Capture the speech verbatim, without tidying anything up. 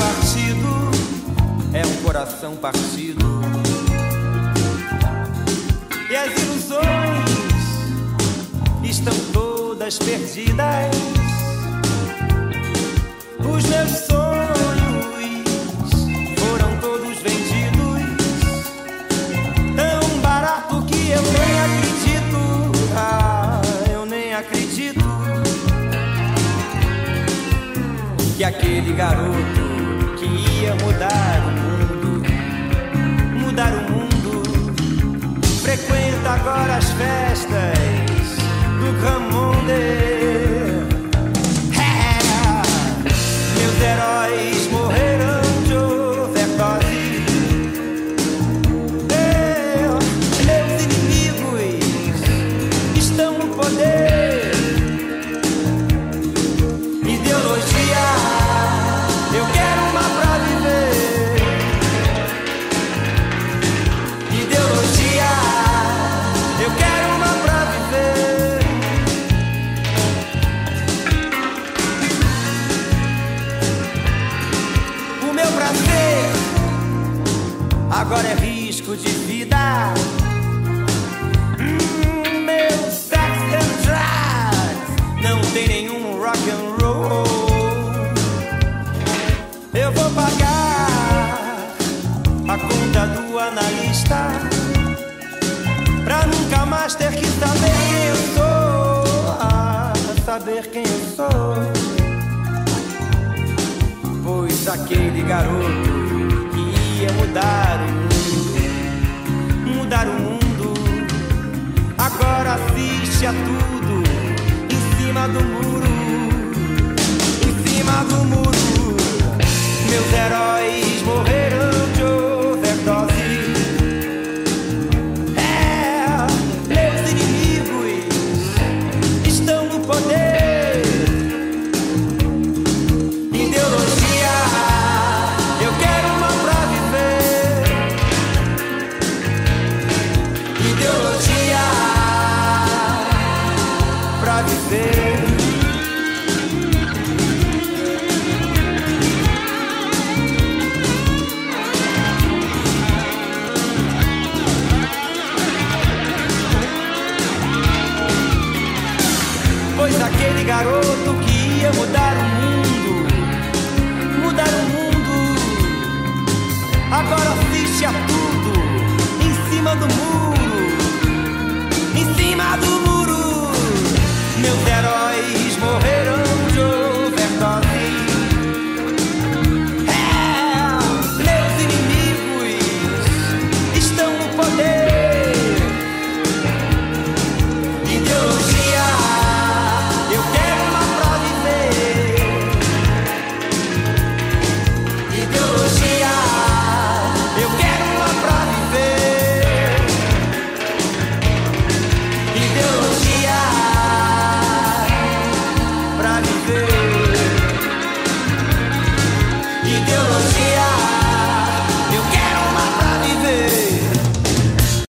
partido é um coração partido. E as ilusões estão todas perdidas. Os meus sonhos foram todos vendidos, tão barato que eu nem acredito. Ah, eu nem acredito que aquele garoto que ia mudar o mundo, mudar o mundo, frequenta agora as festas do Ramonde. Meus heróis morreram de overdose. Eu, meus inimigos estão no poder. Ideologia, eu quero uma pra viver. Ideologia, eu quero uma pra viver. O meu prazer agora é risco de vida. Hum, meu sex and drugs não tem nenhum rock and roll. Eu vou pagar a conta do analista pra nunca mais ter que saber quem eu sou. Ah, saber quem eu sou. Pois aquele garoto que ia mudar o mundo, mudar o mundo, agora assiste a tudo em cima do muro, em cima do muro. Meus heróis morreram de overdose. É, meus inimigos estão no poder. Ideologia, eu quero uma pra viver. Ideologia pra viver. Pois aquele garoto